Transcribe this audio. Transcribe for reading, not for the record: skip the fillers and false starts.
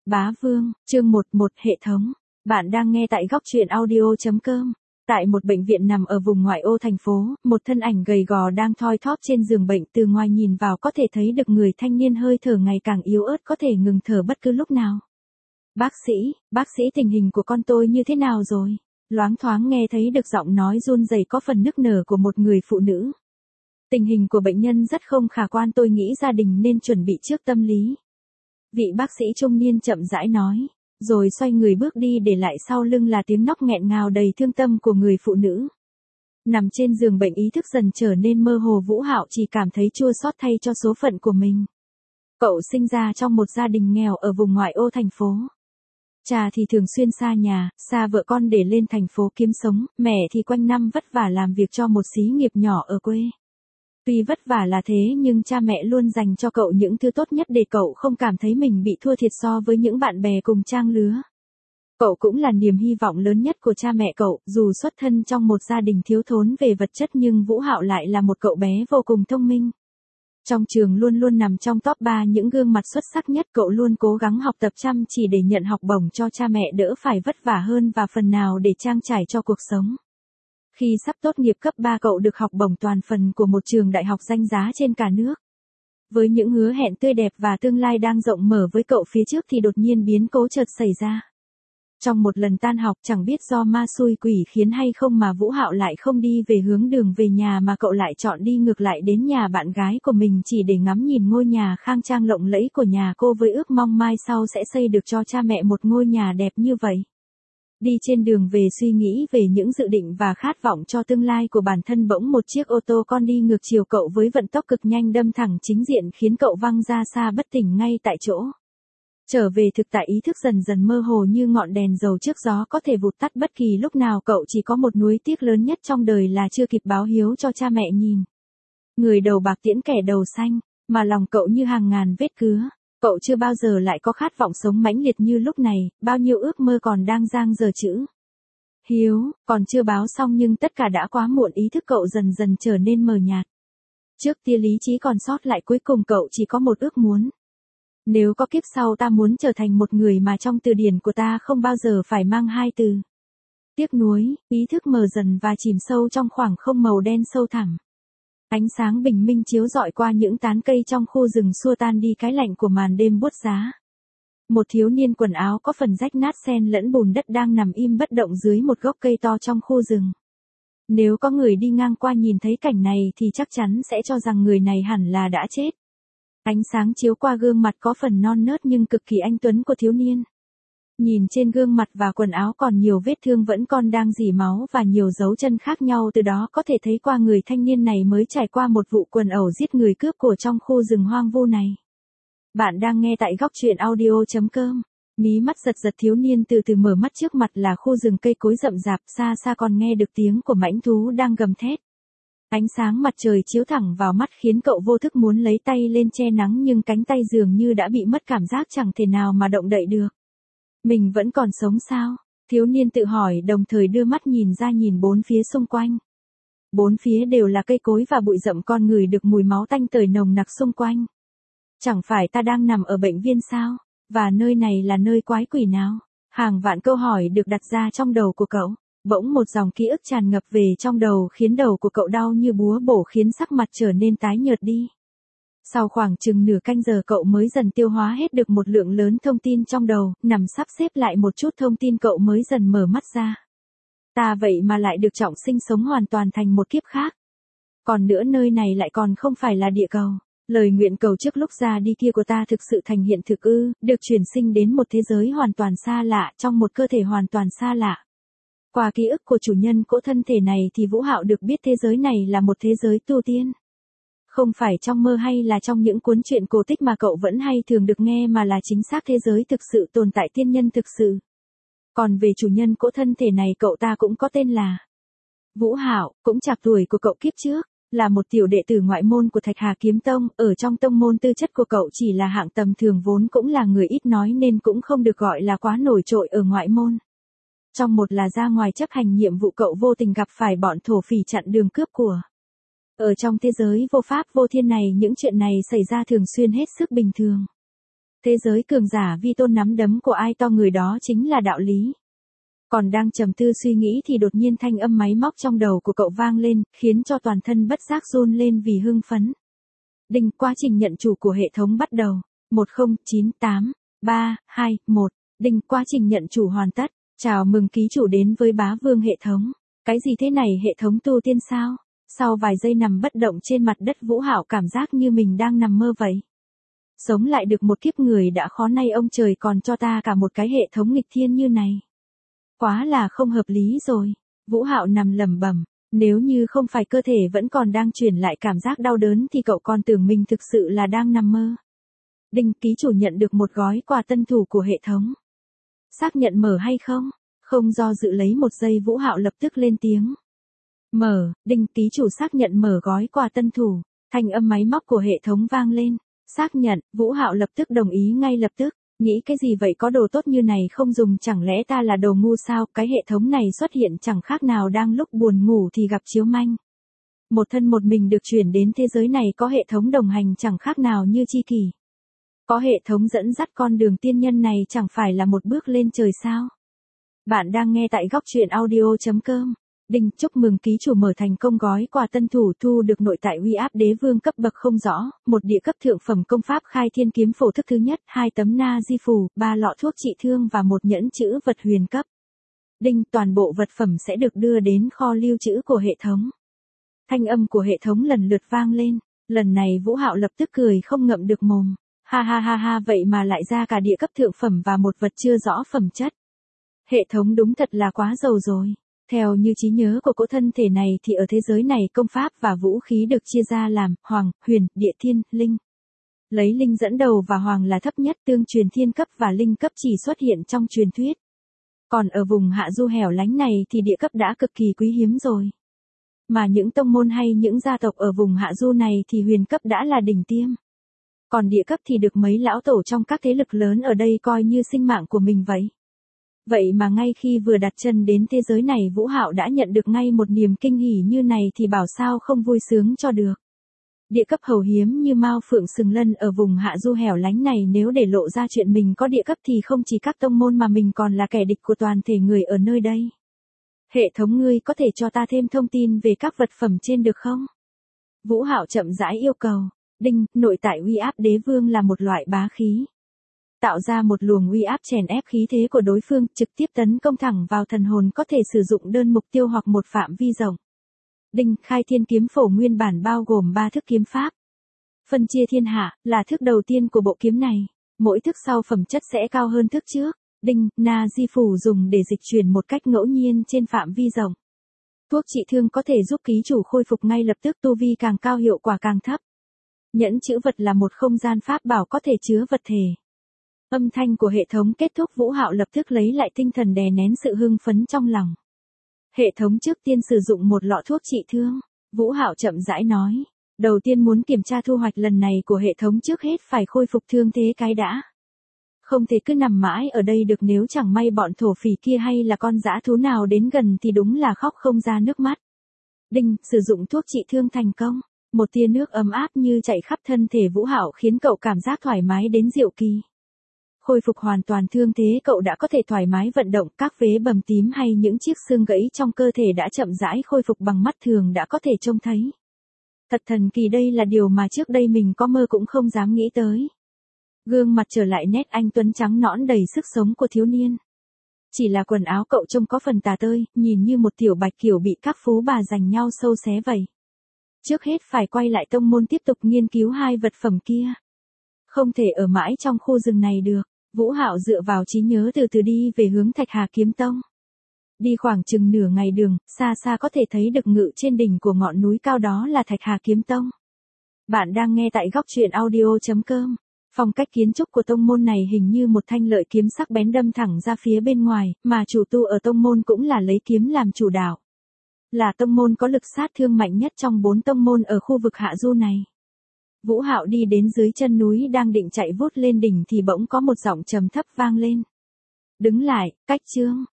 Bá Vương, chương 11 hệ thống. Bạn đang nghe tại góc truyện audio.com. Tại một bệnh viện nằm ở vùng ngoại ô thành phố, một thân ảnh gầy gò đang thoi thóp trên giường bệnh, từ ngoài nhìn vào có thể thấy được người thanh niên hơi thở ngày càng yếu ớt, có thể ngừng thở bất cứ lúc nào. Bác sĩ tình hình của con tôi như thế nào rồi? Loáng thoáng nghe thấy được giọng nói run rẩy có phần nức nở của một người phụ nữ. Tình hình của bệnh nhân rất không khả quan, tôi nghĩ gia đình nên chuẩn bị trước tâm lý. Vị bác sĩ trung niên chậm rãi nói, rồi xoay người bước đi, để lại sau lưng là tiếng nóc nghẹn ngào đầy thương tâm của người phụ nữ. Nằm trên giường bệnh, ý thức dần trở nên mơ hồ, Vũ Hạo chỉ cảm thấy chua xót thay cho số phận của mình. Cậu sinh ra trong một gia đình nghèo ở vùng ngoại ô thành phố. Cha thì thường xuyên xa nhà, xa vợ con để lên thành phố kiếm sống, mẹ thì quanh năm vất vả làm việc cho một xí nghiệp nhỏ ở quê. Tuy vất vả là thế nhưng cha mẹ luôn dành cho cậu những thứ tốt nhất để cậu không cảm thấy mình bị thua thiệt so với những bạn bè cùng trang lứa. Cậu cũng là niềm hy vọng lớn nhất của cha mẹ cậu, dù xuất thân trong một gia đình thiếu thốn về vật chất nhưng Vũ Hạo lại là một cậu bé vô cùng thông minh. Trong trường luôn luôn nằm trong top 3 những gương mặt xuất sắc nhất, cậu luôn cố gắng học tập chăm chỉ để nhận học bổng cho cha mẹ đỡ phải vất vả hơn và phần nào để trang trải cho cuộc sống. Khi sắp tốt nghiệp cấp 3, cậu được học bổng toàn phần của một trường đại học danh giá trên cả nước. Với những hứa hẹn tươi đẹp và tương lai đang rộng mở với cậu phía trước thì đột nhiên biến cố chợt xảy ra. Trong một lần tan học, chẳng biết do ma xui quỷ khiến hay không mà Vũ Hạo lại không đi về hướng đường về nhà mà cậu lại chọn đi ngược lại đến nhà bạn gái của mình, chỉ để ngắm nhìn ngôi nhà khang trang lộng lẫy của nhà cô, với ước mong mai sau sẽ xây được cho cha mẹ một ngôi nhà đẹp như vậy. Đi trên đường về suy nghĩ về những dự định và khát vọng cho tương lai của bản thân, bỗng một chiếc ô tô con đi ngược chiều cậu với vận tốc cực nhanh đâm thẳng chính diện, khiến cậu văng ra xa bất tỉnh ngay tại chỗ. Trở về thực tại, ý thức dần dần mơ hồ như ngọn đèn dầu trước gió có thể vụt tắt bất kỳ lúc nào. Cậu chỉ có một nuối tiếc lớn nhất trong đời là chưa kịp báo hiếu cho cha mẹ nhìn. Người đầu bạc tiễn kẻ đầu xanh, mà lòng cậu như hàng ngàn vết cứa. Cậu chưa bao giờ lại có khát vọng sống mãnh liệt như lúc này, bao nhiêu ước mơ còn đang dang dở chữ hiếu, còn chưa báo xong nhưng tất cả đã quá muộn, ý thức cậu dần dần trở nên mờ nhạt. Trước tia lý trí còn sót lại, cuối cùng cậu chỉ có một ước muốn. Nếu có kiếp sau, ta muốn trở thành một người mà trong từ điển của ta không bao giờ phải mang hai từ tiếc nuối. Ý thức mờ dần và chìm sâu trong khoảng không màu đen sâu thẳm. Ánh sáng bình minh chiếu rọi qua những tán cây trong khu rừng xua tan đi cái lạnh của màn đêm buốt giá. Một thiếu niên quần áo có phần rách nát xen lẫn bùn đất đang nằm im bất động dưới một gốc cây to trong khu rừng. Nếu có người đi ngang qua nhìn thấy cảnh này thì chắc chắn sẽ cho rằng người này hẳn là đã chết. Ánh sáng chiếu qua gương mặt có phần non nớt nhưng cực kỳ anh tuấn của thiếu niên. Nhìn trên gương mặt và quần áo còn nhiều vết thương vẫn còn đang rỉ máu và nhiều dấu chân khác nhau, từ đó có thể thấy qua người thanh niên này mới trải qua một vụ quần ẩu giết người cướp của trong khu rừng hoang vu này. Bạn đang nghe tại góc truyện audio.com. Mí mắt giật giật, thiếu niên từ từ mở mắt, trước mặt là khu rừng cây cối rậm rạp, xa xa còn nghe được tiếng của mãnh thú đang gầm thét. Ánh sáng mặt trời chiếu thẳng vào mắt khiến cậu vô thức muốn lấy tay lên che nắng, nhưng cánh tay dường như đã bị mất cảm giác, chẳng thể nào mà động đậy được. Mình vẫn còn sống sao? Thiếu niên tự hỏi, đồng thời đưa mắt nhìn ra nhìn bốn phía xung quanh. Bốn phía đều là cây cối và bụi rậm, con người được mùi máu tanh tưởi nồng nặc xung quanh. Chẳng phải ta đang nằm ở bệnh viện sao? Và nơi này là nơi quái quỷ nào? Hàng vạn câu hỏi được đặt ra trong đầu của cậu. Bỗng một dòng ký ức tràn ngập về trong đầu, khiến đầu của cậu đau như búa bổ, khiến sắc mặt trở nên tái nhợt đi. Sau khoảng chừng nửa canh giờ cậu mới dần tiêu hóa hết được một lượng lớn thông tin trong đầu, nằm sắp xếp lại một chút thông tin cậu mới dần mở mắt ra. Ta vậy mà lại được trọng sinh sống hoàn toàn thành một kiếp khác. Còn nữa, nơi này lại còn không phải là địa cầu. Lời nguyện cầu trước lúc ra đi kia của ta thực sự thành hiện thực ư? Được chuyển sinh đến một thế giới hoàn toàn xa lạ, trong một cơ thể hoàn toàn xa lạ. Qua ký ức của chủ nhân cỗ thân thể này thì Vũ Hạo được biết thế giới này là một thế giới tu tiên. Không phải trong mơ hay là trong những cuốn truyện cổ tích mà cậu vẫn hay thường được nghe, mà là chính xác thế giới thực sự tồn tại, tiên nhân thực sự. Còn về chủ nhân cỗ thân thể này, cậu ta cũng có tên là Vũ Hạo, cũng chạc tuổi của cậu kiếp trước, là một tiểu đệ tử ngoại môn của Thạch Hà Kiếm Tông. Ở trong tông môn, tư chất của cậu chỉ là hạng tầm thường, vốn cũng là người ít nói nên cũng không được gọi là quá nổi trội ở ngoại môn. Trong một là ra ngoài chấp hành nhiệm vụ, cậu vô tình gặp phải bọn thổ phỉ chặn đường cướp của. Ở trong thế giới vô pháp vô thiên này, những chuyện này xảy ra thường xuyên hết sức bình thường. Thế giới cường giả vi tôn nắm đấm của ai to người đó chính là đạo lý. Còn đang trầm tư suy nghĩ thì đột nhiên thanh âm máy móc trong đầu của cậu vang lên, khiến cho toàn thân bất giác run lên vì hưng phấn. Đinh, quá trình nhận chủ của hệ thống bắt đầu. 1098-321. Đinh, quá trình nhận chủ hoàn tất. Chào mừng ký chủ đến với bá vương hệ thống. Cái gì thế này, hệ thống tu tiên sao? Sau vài giây nằm bất động trên mặt đất, Vũ Hạo cảm giác như mình đang nằm mơ vậy. Sống lại được một kiếp người đã khó, nay ông trời còn cho ta cả một cái hệ thống nghịch thiên như này. Quá là không hợp lý rồi. Vũ Hạo nằm lẩm bẩm, nếu như không phải cơ thể vẫn còn đang truyền lại cảm giác đau đớn thì cậu còn tưởng mình thực sự là đang nằm mơ. Đinh, ký chủ nhận được một gói quà tân thủ của hệ thống. Xác nhận mở hay không? Không do dự lấy một giây, Vũ Hạo lập tức lên tiếng. Mở. Đinh, ký chủ xác nhận mở gói quà tân thủ. Thanh âm máy móc của hệ thống vang lên. Xác nhận. Vũ Hạo lập tức đồng ý ngay lập tức. Nghĩ cái gì vậy, có đồ tốt như này không dùng chẳng lẽ ta là đồ ngu sao? Cái hệ thống này xuất hiện chẳng khác nào đang lúc buồn ngủ thì gặp chiếu manh. Một thân một mình được chuyển đến thế giới này, có hệ thống đồng hành chẳng khác nào như chi kỷ. Có hệ thống dẫn dắt, con đường tiên nhân này chẳng phải là một bước lên trời sao? Bạn đang nghe tại góc truyện audio.com. Đinh, chúc mừng ký chủ mở thành công gói quà tân thủ, thu được nội tại uy áp đế vương cấp bậc không rõ, một địa cấp thượng phẩm công pháp khai thiên kiếm phổ thức thứ nhất, 2 tấm na di phù, 3 lọ thuốc trị thương và một nhẫn chữ vật huyền cấp. Đinh, toàn bộ vật phẩm sẽ được đưa đến kho lưu trữ của hệ thống. Thanh âm của hệ thống lần lượt vang lên, lần này Vũ Hạo lập tức cười không ngậm được mồm. Ha ha ha ha, vậy mà lại ra cả địa cấp thượng phẩm và một vật chưa rõ phẩm chất. Hệ thống đúng thật là quá giàu rồi. Theo như trí nhớ của cỗ thân thể này thì ở thế giới này công pháp và vũ khí được chia ra làm hoàng, huyền, địa, thiên, linh. Lấy linh dẫn đầu và hoàng là thấp nhất, tương truyền thiên cấp và linh cấp chỉ xuất hiện trong truyền thuyết. Còn ở vùng hạ du hẻo lánh này thì địa cấp đã cực kỳ quý hiếm rồi. Mà những tông môn hay những gia tộc ở vùng hạ du này thì huyền cấp đã là đỉnh tiêm. Còn địa cấp thì được mấy lão tổ trong các thế lực lớn ở đây coi như sinh mạng của mình vậy. Vậy mà ngay khi vừa đặt chân đến thế giới này, Vũ Hạo đã nhận được ngay một niềm kinh hỉ như này thì bảo sao không vui sướng cho được. Địa cấp hầu hiếm như Mao Phượng Sừng Lân ở vùng hạ du hẻo lánh này, nếu để lộ ra chuyện mình có địa cấp thì không chỉ các tông môn mà mình còn là kẻ địch của toàn thể người ở nơi đây. Hệ thống, ngươi có thể cho ta thêm thông tin về các vật phẩm trên được không? Vũ Hạo chậm rãi yêu cầu. Đinh, nội tại uy áp đế vương là một loại bá khí. Tạo ra một luồng uy áp chèn ép khí thế của đối phương, trực tiếp tấn công thẳng vào thần hồn, có thể sử dụng đơn mục tiêu hoặc một phạm vi rộng. Đinh, khai thiên kiếm phổ nguyên bản bao gồm 3 thức kiếm pháp. Phân chia thiên hạ, là thức đầu tiên của bộ kiếm này. Mỗi thức sau phẩm chất sẽ cao hơn thức trước. Đinh, na di phù dùng để dịch chuyển một cách ngẫu nhiên trên phạm vi rộng. Thuốc trị thương có thể giúp ký chủ khôi phục ngay lập tức, tu vi càng cao hiệu quả càng thấp. Nhẫn chữ vật là một không gian pháp bảo có thể chứa vật thể. Âm thanh của hệ thống kết thúc, Vũ Hạo lập tức lấy lại tinh thần, đè nén sự hưng phấn trong lòng. Hệ thống trước tiên sử dụng một lọ thuốc trị thương. Vũ Hạo chậm rãi nói. Đầu tiên muốn kiểm tra thu hoạch lần này của hệ thống, trước hết phải khôi phục thương thế cái đã. Không thể cứ nằm mãi ở đây được, nếu chẳng may bọn thổ phỉ kia hay là con dã thú nào đến gần thì đúng là khóc không ra nước mắt. Đinh, sử dụng thuốc trị thương thành công. Một tia nước ấm áp như chạy khắp thân thể Vũ Hạo khiến cậu cảm giác thoải mái đến diệu kỳ. Khôi phục hoàn toàn thương thế, cậu đã có thể thoải mái vận động, các vế bầm tím hay những chiếc xương gãy trong cơ thể đã chậm rãi khôi phục, bằng mắt thường đã có thể trông thấy. Thật thần kỳ, đây là điều mà trước đây mình có mơ cũng không dám nghĩ tới. Gương mặt trở lại nét anh tuấn trắng nõn đầy sức sống của thiếu niên. Chỉ là quần áo cậu trông có phần tà tơi, nhìn như một tiểu bạch kiểu bị các phú bà giành nhau sâu xé vậy. Trước hết phải quay lại tông môn tiếp tục nghiên cứu 2 vật phẩm kia. Không thể ở mãi trong khu rừng này được. Vũ Hạo dựa vào trí nhớ từ từ đi về hướng Thạch Hà Kiếm Tông. Đi khoảng chừng nửa ngày đường, xa xa có thể thấy được ngự trên đỉnh của ngọn núi cao đó là Thạch Hà Kiếm Tông. Bạn đang nghe tại góc truyện audio.com. Phong cách kiến trúc của tông môn này hình như một thanh lợi kiếm sắc bén đâm thẳng ra phía bên ngoài, mà chủ tu ở tông môn cũng là lấy kiếm làm chủ đạo. Là tông môn có lực sát thương mạnh nhất trong 4 tông môn ở khu vực hạ du này. Vũ Hạo đi đến dưới chân núi đang định chạy vút lên đỉnh thì bỗng có một giọng trầm thấp vang lên. Đứng lại, Cách Chương.